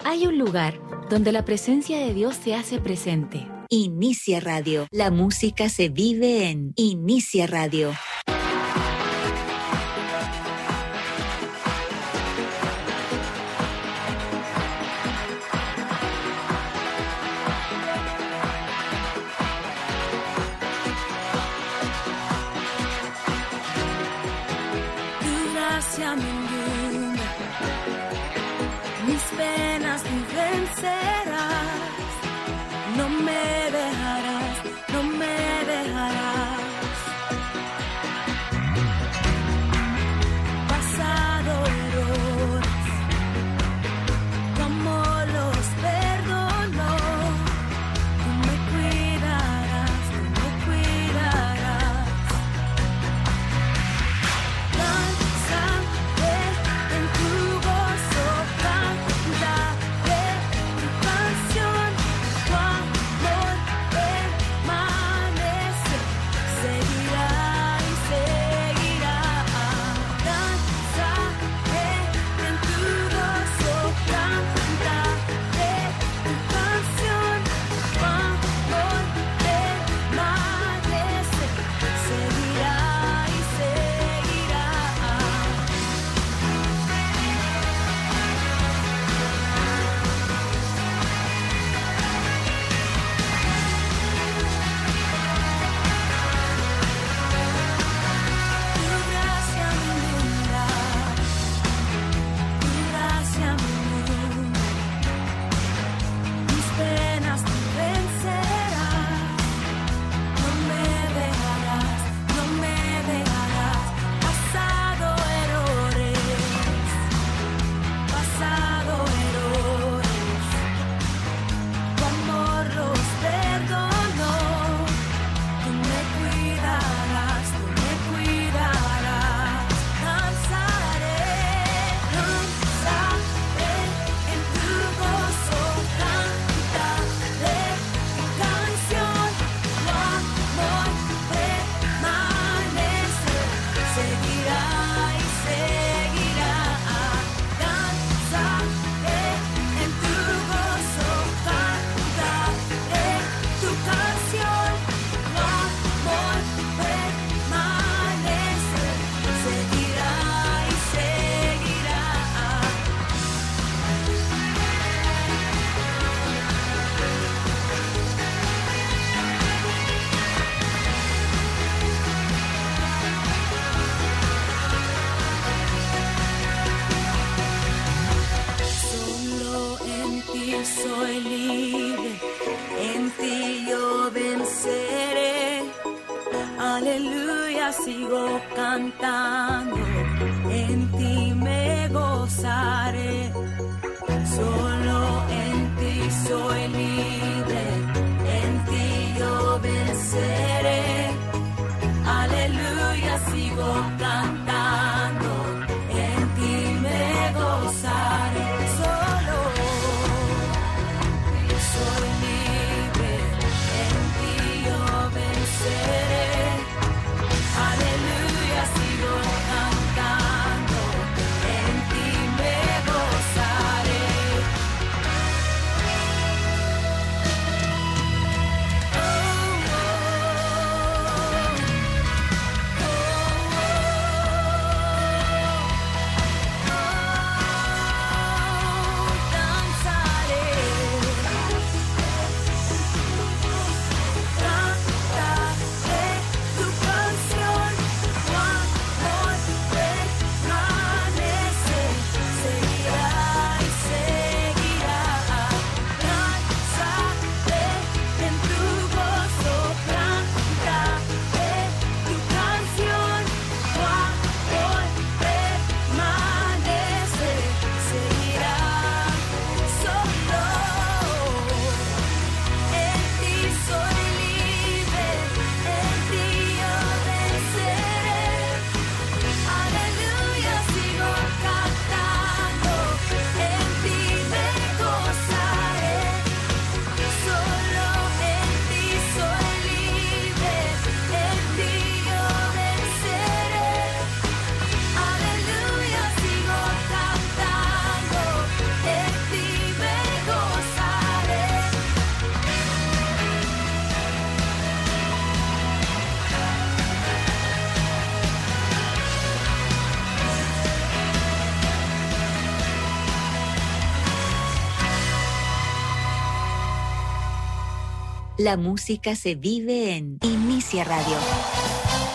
Hay un lugar donde la presencia de Dios se hace presente. Inicia Radio. La música se vive en Inicia Radio. Tu gracia me inunda, mis penas tú vencerás. No me dejarás, no me dejarás. Pasado errores, tu amor los perdonó. Tú me cuidarás, tú me cuidarás. Danzaré en tu gozo, cantaré tu canción. Tu amor permanece, seguirá y seguirá. Danzaré en tu gozo, cantaré tu canción. Tu amor permanece, seguirá y seguirá. Tu gracia me inunda, tu gracia me inunda, mis penas tú vencerás. No me dejarás, no me dejarás. Pasado errores, tu amor los perdonó. Tú me cuidarás, tú me cuidarás. Danzaré en tu gozo, cantaré tu canción. Tu amor permanece, seguirá y seguirá. Danzaré en tu gozo, cantaré tu canción. Tu amor permanece, seguirá y seguirá. Solo en ti soy libre, en ti yo venceré. Aleluya, sigo cantando, en ti me gozaré. Solo en ti soy libre, en ti yo venceré. Aleluya, sigo cantando, en ti me gozaré. Solo soy libre, en ti yo venceré. Aleluya, sigo cantando. La música se vive en Inicia Radio.